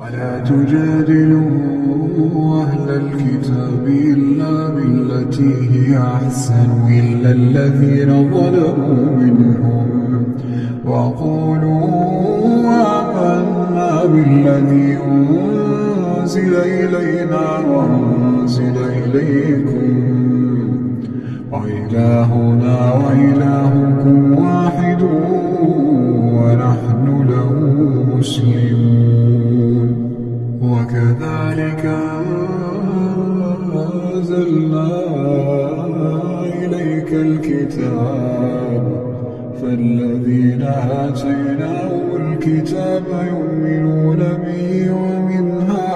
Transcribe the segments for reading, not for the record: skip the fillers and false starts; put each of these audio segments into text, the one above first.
ولا تجادلوا أهل الكتاب إلا بالتي هي أحسن إلا الذين ظلموا منهم وقولوا آمنا بالذي أنزل إلينا وأنزل إليكم وإلهنا وإلهكم واحد ونحن له مسلمون وكذلك أنزلنا إليك الكتاب فالذين آتيناهم الكتاب يؤمنون به ومن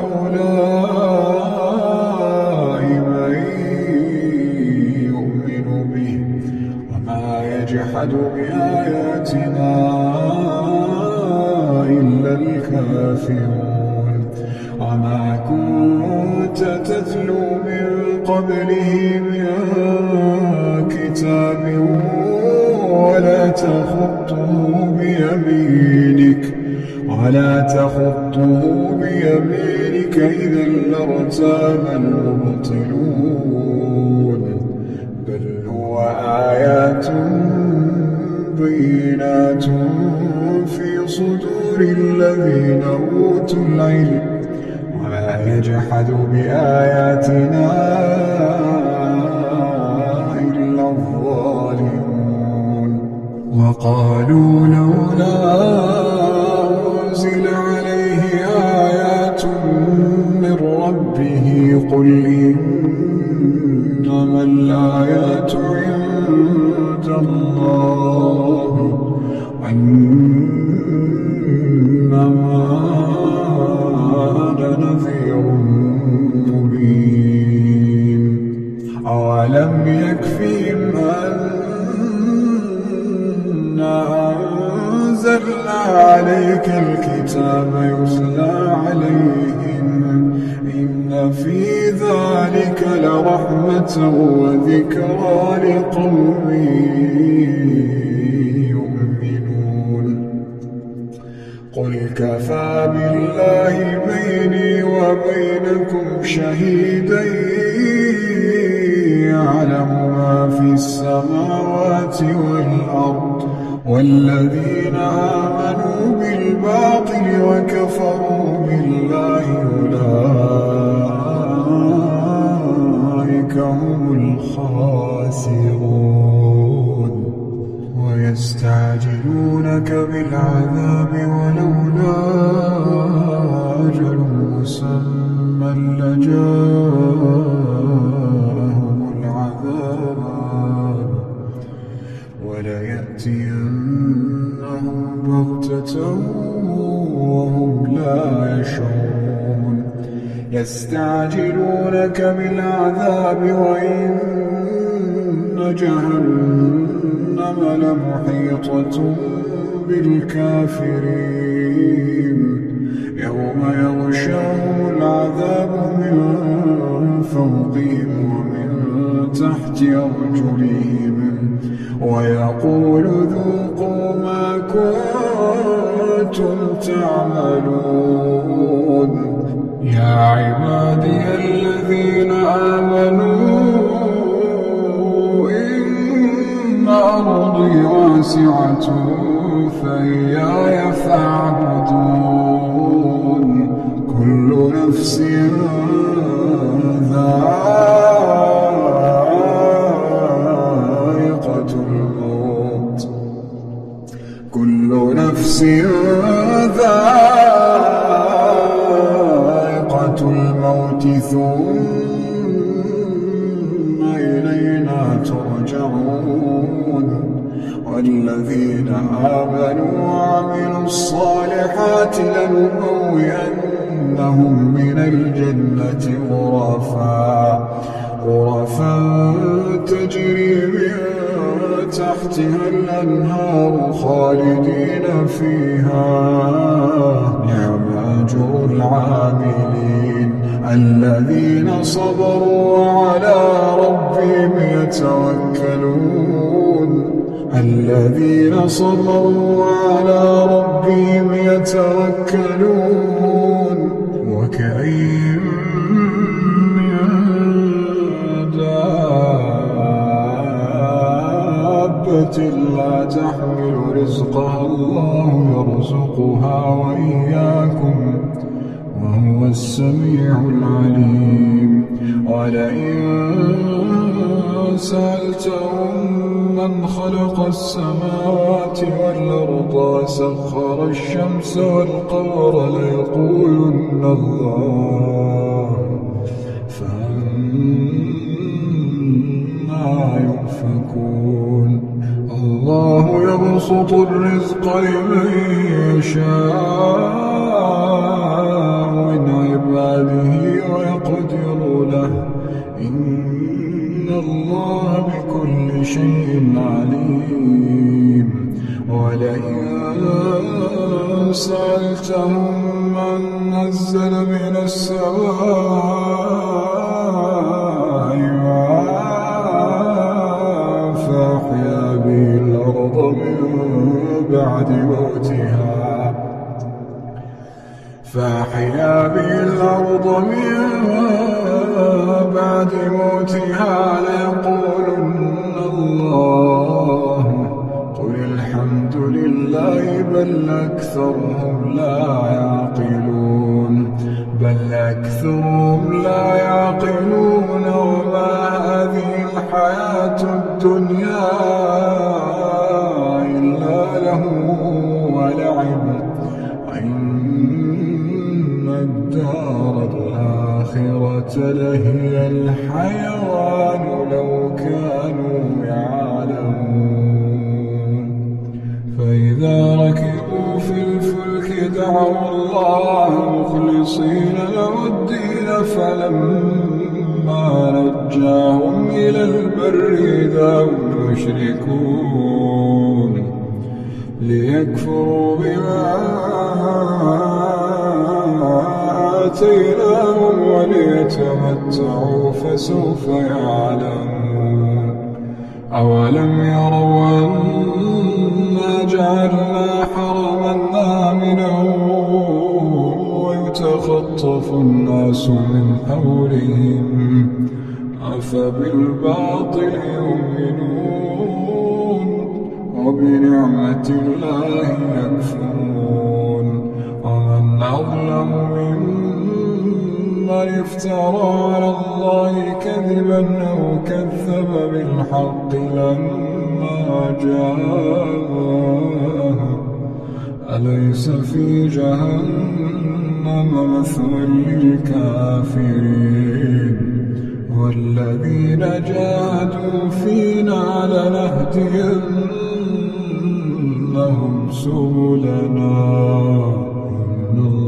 هؤلاء من يؤمن به وما يجحد بآياتنا إلا الكافرون وما كنت تتلو من قبله من كتاب ولا تخطه بيمينك إذا لارتاب المبطلون بل هو آيات بينات في صدور الذين أوتوا العلم وما يجحد بآياتنا إلا الظالمون وقالوا لولا أنزل عليه آيات من ربه قل إنما الآيات عند الله وإنما أنا نذير مبين أولم يكفهم أنا أنزلنا عليك الكتاب يتلى عليهم إن في ذلك لرحمة وذكرى لقوم يؤمنون قل كفى بالله بيني وبينكم شهيدا يعلم ما في السماوات والأرض والذين آمنوا بالباطل وكفروا بالله أولئك هم الخاسرون ويستعجلونك بالعذاب ولولا أجل مسمى لجاءهم العذاب وليأتينهم بغتة وهم لا يشعرون يستعجلونك بالعذاب وإن جهنم لمحيطة بالكافرين يوم يغشاهم العذاب من فوقهم ومن تحت أرجلهم ويقول ذوقوا ما كنتم تعملون يا عبادي الذين آمنوا إن أرضي واسعة فإياي فاعبدون كل نفس ذائقة الموت كل نفس ذائقة الموت ثم إلينا ترجعون والذين آمنوا وعملوا الصالحات لنبوئنهم من الجنة غرفا تجري من تحتها الأنهار خالدين فيها نعم أجر العاملين الذين صبروا وعلى ربهم يتوكلون الذين صبروا وعلى ربهم يتوكلون وكأين من دابة لا تحمل رزقها الله يرزقها وإياكم وهو السميع العليم. ولئن سألتهم من خلق السماوات والأرض وسخر الشمس والقمر ليقولن الله فأنى يؤفكون. الله يبسط الرزق لمن يشاء من عباده ويقدر له إن الله بكل شيء عليم. ولئن سألتهم من نزل من السماء ماء فأحيا به الأرض من بعد موتها ليقولن الله قل الحمد لله بل أكثرهم لا يعقلون وما هذه الحياة الدنيا إلا لهو ولعب وإن الدار الآخرة لهي الحيوان لو كانوا يعلمون. فإذا ركبوا في الفلك دعوا الله مخلصين له الدين فلما نجاهم إلى البر إذا هم يشركون ليكفروا بما آتيناهم وليتمتعوا فسوف يعلمون. أولم يروا أنا جعلنا حرما آمنا ويتخطف الناس من حولهم أفبالباطل يؤمنون وبنعمة الله يكفرون. ومن أظلم ممن افترى على الله كذبا أو كذب بالحق لما جاءه أليس في جهنم مثوى للكافرين. والذين جاهدوا فينا لنهدينهم سبلنا إن